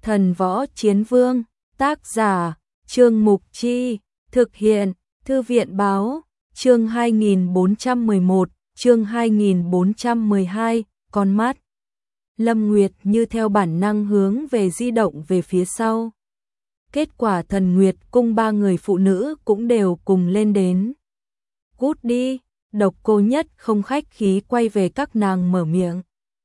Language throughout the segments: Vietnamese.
Thần Võ Chiến Vương, tác giả, Trương Mục Chi, thực hiện, Thư viện Báo, chương 2411, chương 2412, con mắt. Lâm Nguyệt Như theo bản năng hướng về di động về phía sau. Kết quả Thần Nguyệt cung ba người phụ nữ cũng đều cùng lên đến. Cút đi, Độc Cô Nhất không khách khí quay về các nàng mở miệng.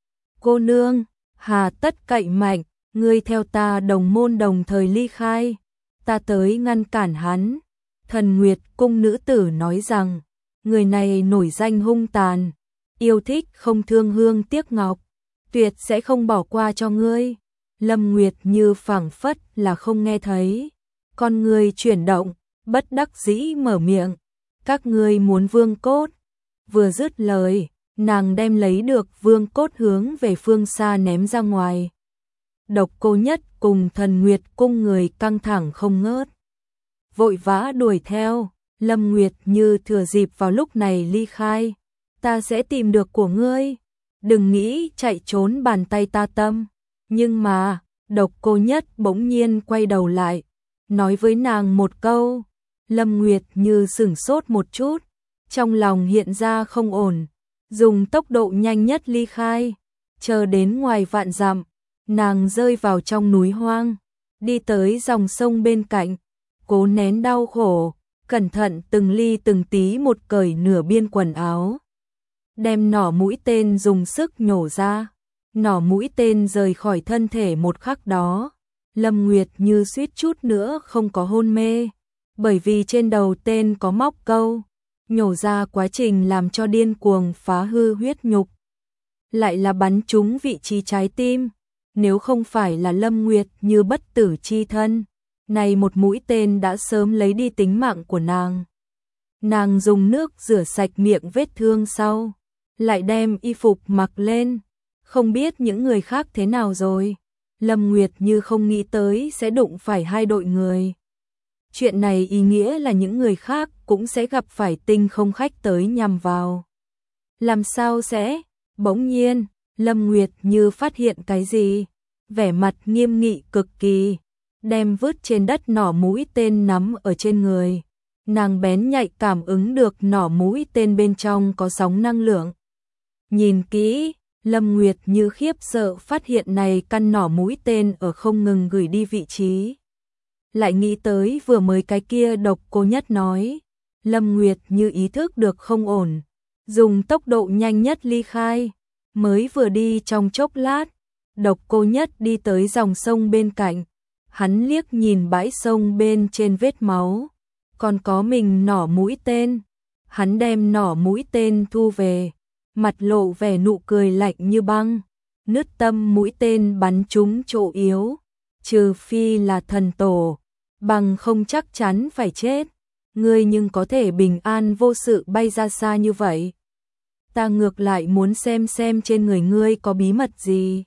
Cô nương, hà tất cậy mạnh, ngươi theo ta đồng môn đồng thời ly khai, ta tới ngăn cản hắn. Thần Nguyệt cung nữ tử nói rằng, người này nổi danh hung tàn, yêu thích không thương hương tiếc ngọc, tuyệt sẽ không bỏ qua cho ngươi. Lâm Nguyệt Như phảng phất là không nghe thấy, con người chuyển động, bất đắc dĩ mở miệng, các ngươi muốn vương cốt. Vừa dứt lời, nàng đem lấy được vương cốt hướng về phương xa ném ra ngoài. Độc Cô Nhất cùng Thần Nguyệt cung người căng thẳng không ngớt, vội vã đuổi theo. Lâm Nguyệt Như thừa dịp vào lúc này ly khai, ta sẽ tìm được của ngươi, đừng nghĩ chạy trốn bàn tay ta tâm. Nhưng mà, Độc Cô Nhất bỗng nhiên quay đầu lại, nói với nàng một câu. Lâm Nguyệt Như sửng sốt một chút, trong lòng hiện ra không ổn, dùng tốc độ nhanh nhất ly khai. Chờ đến ngoài vạn dặm, nàng rơi vào trong núi hoang, đi tới dòng sông bên cạnh, cố nén đau khổ, cẩn thận từng ly từng tí một cởi nửa biên quần áo, đem nỏ mũi tên dùng sức nhổ ra. Nỏ mũi tên rời khỏi thân thể một khắc đó, Lâm Nguyệt Như suýt chút nữa không có hôn mê, bởi vì trên đầu tên có móc câu, nhổ ra quá trình làm cho điên cuồng phá hư huyết nhục, lại là bắn trúng vị trí trái tim. Nếu không phải là Lâm Nguyệt Như bất tử chi thân, này một mũi tên đã sớm lấy đi tính mạng của nàng. Nàng dùng nước rửa sạch miệng vết thương sau, lại đem y phục mặc lên. Không biết những người khác thế nào rồi, Lâm Nguyệt Như không nghĩ tới sẽ đụng phải hai đội người. Chuyện này ý nghĩa là những người khác cũng sẽ gặp phải tinh không khách tới nhằm vào. Làm sao sẽ? Bỗng nhiên, Lâm Nguyệt Như phát hiện cái gì? Vẻ mặt nghiêm nghị cực kỳ, đem vứt trên đất nỏ mũi tên nắm ở trên người. Nàng bén nhạy cảm ứng được nỏ mũi tên bên trong có sóng năng lượng. Nhìn kỹ, Lâm Nguyệt Như khiếp sợ phát hiện này căn nỏ mũi tên ở không ngừng gửi đi vị trí. Lại nghĩ tới vừa mới cái kia Độc Cô Nhất nói, Lâm Nguyệt Như ý thức được không ổn, dùng tốc độ nhanh nhất ly khai. Mới vừa đi trong chốc lát, Độc Cô Nhất đi tới dòng sông bên cạnh, hắn liếc nhìn bãi sông bên trên vết máu, còn có mình nỏ mũi tên, hắn đem nỏ mũi tên thu về, mặt lộ vẻ nụ cười lạnh như băng. Nứt tâm mũi tên bắn trúng chỗ yếu, trừ phi là thần tổ, bằng không chắc chắn phải chết. Ngươi nhưng có thể bình an vô sự bay ra xa như vậy, ta ngược lại muốn xem trên người ngươi có bí mật gì.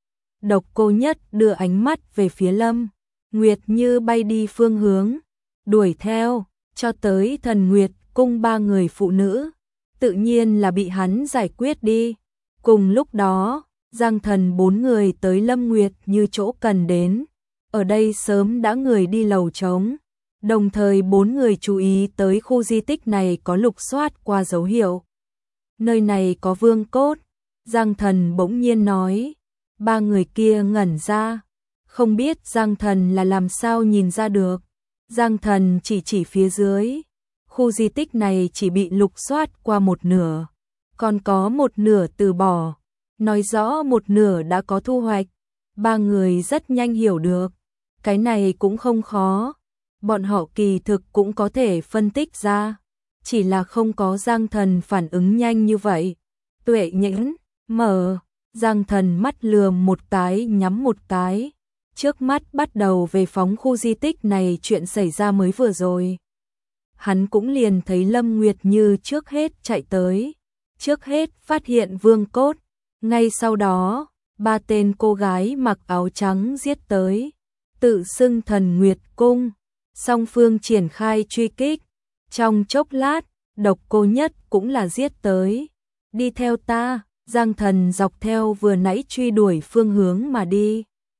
Độc Cô Nhất đưa ánh mắt về phía Lâm Nguyệt Như bay đi phương hướng, đuổi theo, cho tới Thần Nguyệt cung ba người phụ nữ, tự nhiên là bị hắn giải quyết đi. Cùng lúc đó, Giang Thần bốn người tới Lâm Nguyệt Như chỗ cần đến, ở đây sớm đã người đi lầu trống, đồng thời bốn người chú ý tới khu di tích này có lục soát qua dấu hiệu. Nơi này có vương cốt, Giang Thần bỗng nhiên nói. Ba người kia ngẩn ra, không biết Giang Thần là làm sao nhìn ra được. Giang Thần chỉ phía dưới, khu di tích này chỉ bị lục soát qua một nửa, còn có một nửa từ bỏ, nói rõ một nửa đã có thu hoạch. Ba người rất nhanh hiểu được, cái này cũng không khó, bọn họ kỳ thực cũng có thể phân tích ra, chỉ là không có Giang Thần phản ứng nhanh như vậy. Tuệ nhẫn, mở, Giang Thần mắt lườm một cái nhắm một cái, trước mắt bắt đầu về phóng khu di tích này chuyện xảy ra mới vừa rồi. Hắn cũng liền thấy Lâm Nguyệt Như trước hết chạy tới, trước hết phát hiện vương cốt, ngay sau đó, ba tên cô gái mặc áo trắng giết tới, tự xưng Thần Nguyệt cung, song phương triển khai truy kích. Trong chốc lát, Độc Cô Nhất cũng là giết tới. Đi theo ta, Giang Thần dọc theo vừa nãy truy đuổi phương hướng mà đi.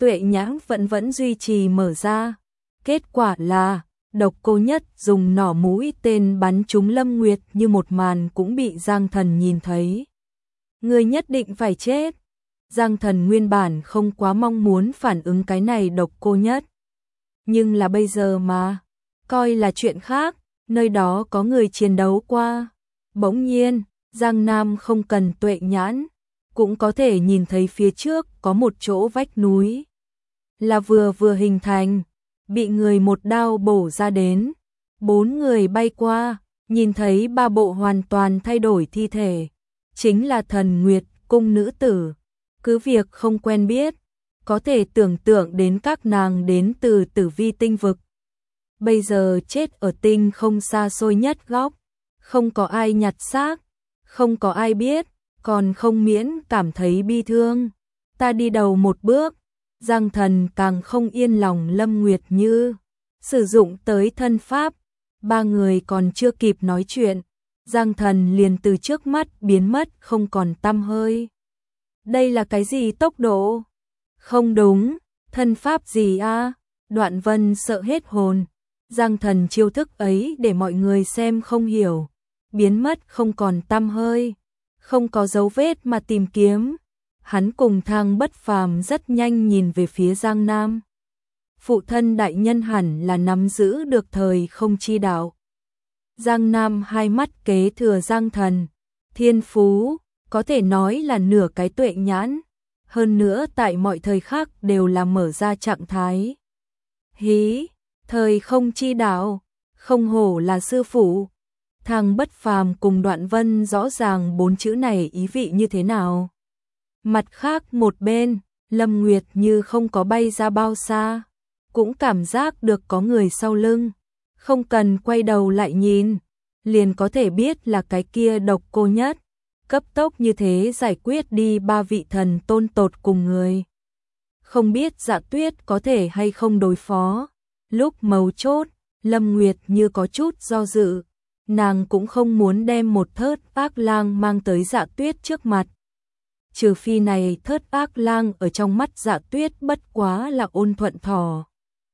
tuệ nhãn vẫn duy trì mở ra. Kết quả là, Độc Cô Nhất dùng nỏ mũi tên bắn trúng Lâm Nguyệt như một màn cũng bị Giang Thần nhìn thấy. Người nhất định phải chết. Giang Thần nguyên bản không quá mong muốn phản ứng cái này Độc Cô Nhất. Nhưng là bây giờ mà, coi là chuyện khác, nơi đó có người chiến đấu qua. Bỗng nhiên, Giang Nam không cần tuệ nhãn, cũng có thể nhìn thấy phía trước có một chỗ vách núi. Là vừa hình thành, bị người một đao bổ ra đến. 4 người bay qua, nhìn thấy 3 bộ hoàn toàn thay đổi thi thể. Chính là Thần Nguyệt cung nữ tử. Cứ việc không quen biết, có thể tưởng tượng đến các nàng đến từ Tử Vi tinh vực. Bây giờ chết ở tinh không xa xôi nhất góc, không có ai nhặt xác, không có ai biết, còn không miễn cảm thấy bi thương. Ta đi đầu một bước, Giang Thần càng không yên lòng Lâm Nguyệt Như sử dụng tới thân pháp. 3 người còn chưa kịp nói chuyện, Giang Thần liền từ trước mắt biến mất không còn tăm hơi. Đây là cái gì tốc độ? Không đúng, thân pháp gì a? Đoạn Vân sợ hết hồn. Giang Thần chiêu thức ấy để mọi người xem không hiểu, biến mất không còn tăm hơi, không có dấu vết mà tìm kiếm. Hắn cùng Thang Bất Phàm rất nhanh nhìn về phía Giang Nam. Phụ thân đại nhân hẳn là nắm giữ được thời không chi đạo. Giang Nam hai mắt kế thừa Giang Thần, thiên phú, có thể nói là nửa cái tuệ nhãn, hơn nữa tại mọi thời khắc đều là mở ra trạng thái. Hí, thời không chi đạo, không hổ là sư phụ. Thang Bất Phàm cùng Đoạn Vân rõ ràng 4 chữ này ý vị như thế nào. Mặt khác một bên, Lâm Nguyệt Như không có bay ra bao xa, cũng cảm giác được có người sau lưng, không cần quay đầu lại nhìn, liền có thể biết là cái kia Độc Cô Nhất, cấp tốc như thế giải quyết đi 3 vị thần tôn tột cùng người. Không biết Dạ Tuyết có thể hay không đối phó. Lúc mấu chốt, Lâm Nguyệt Như có chút do dự, nàng cũng không muốn đem một thớt ác lang mang tới Dạ Tuyết trước mặt. Trừ phi này thớt ác lang ở trong mắt Dạ Tuyết bất quá là ôn thuận thỏ.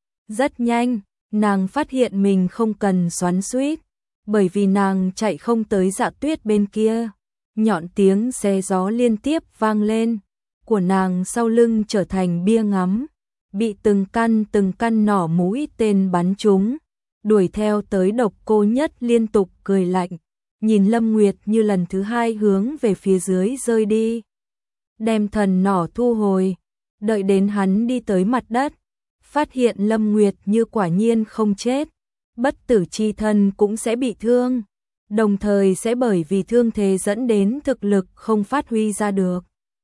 Rất nhanh, nàng phát hiện mình không cần xoắn xuýt, bởi vì nàng chạy không tới Dạ Tuyết bên kia. Nhọn tiếng xé gió liên tiếp vang lên, của nàng sau lưng trở thành bia ngắm, bị từng căn nỏ mũi tên bắn trúng. Đuổi theo tới Độc Cô Nhất liên tục cười lạnh, nhìn Lâm Nguyệt Như lần thứ 2 hướng về phía dưới rơi đi. Đem thần nỏ thu hồi, đợi đến hắn đi tới mặt đất, phát hiện Lâm Nguyệt Như quả nhiên không chết, bất tử chi thân cũng sẽ bị thương, đồng thời sẽ bởi vì thương thế dẫn đến thực lực không phát huy ra được.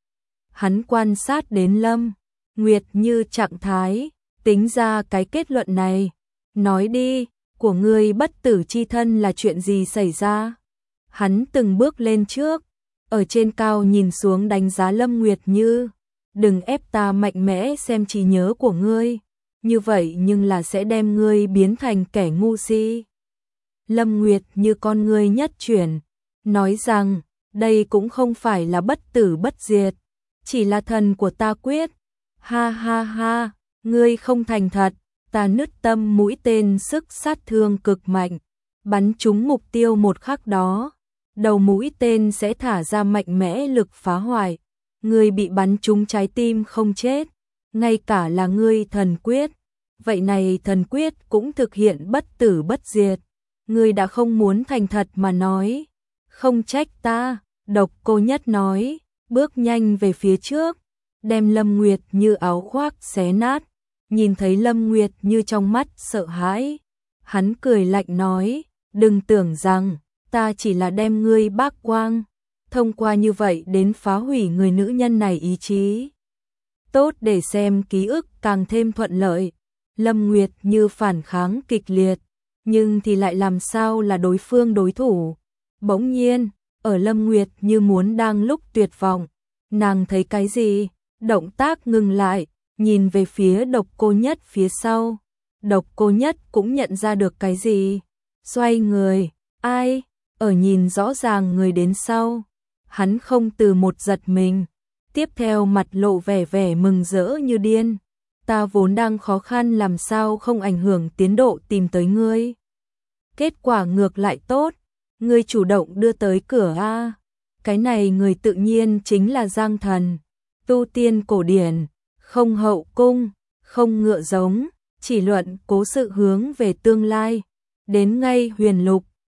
Hắn quan sát đến Lâm Nguyệt Như trạng thái, tính ra cái kết luận này. Nói đi, của ngươi bất tử chi thân là chuyện gì xảy ra? Hắn từng bước lên trước, ở trên cao nhìn xuống đánh giá Lâm Nguyệt Như. Đừng ép ta mạnh mẽ xem trí nhớ của ngươi, như vậy nhưng là sẽ đem ngươi biến thành kẻ ngu si. Lâm Nguyệt Như con ngươi nhất chuyển, nói rằng, đây cũng không phải là bất tử bất diệt, chỉ là thần của ta quyết. Ha ha ha, ngươi không thành thật. Ta nứt tâm mũi tên sức sát thương cực mạnh, bắn trúng mục tiêu một khắc đó, đầu mũi tên sẽ thả ra mạnh mẽ lực phá hoại, ngươi bị bắn trúng trái tim không chết, ngay cả là ngươi thần quyết, vậy này thần quyết cũng thực hiện bất tử bất diệt, ngươi đã không muốn thành thật mà nói, không trách ta. Độc Cô Nhất nói, bước nhanh về phía trước, đem Lâm Nguyệt Như áo khoác xé nát. Nhìn thấy Lâm Nguyệt Như trong mắt sợ hãi, hắn cười lạnh nói, đừng tưởng rằng ta chỉ là đem ngươi bác quang, thông qua như vậy đến phá hủy người nữ nhân này ý chí. Tốt để xem ký ức càng thêm thuận lợi. Lâm Nguyệt Như phản kháng kịch liệt, nhưng thì lại làm sao là đối phương đối thủ. Bỗng nhiên, ở Lâm Nguyệt Như muốn đang lúc tuyệt vọng, nàng thấy cái gì? Động tác ngừng lại, nhìn về phía Độc Cô Nhất phía sau. Độc Cô Nhất cũng nhận ra được cái gì, xoay người, ai? Ở nhìn rõ ràng người đến sau, hắn không từ một giật mình, tiếp theo mặt lộ vẻ mừng rỡ như điên, ta vốn đang khó khăn làm sao không ảnh hưởng tiến độ tìm tới ngươi. Kết quả ngược lại tốt, ngươi chủ động đưa tới cửa a. Cái này người tự nhiên chính là Giang Thần, tu tiên cổ điển, không hậu cung, không ngựa giống, chỉ luận cố sự hướng về tương lai. Đến ngay Huyền Lục,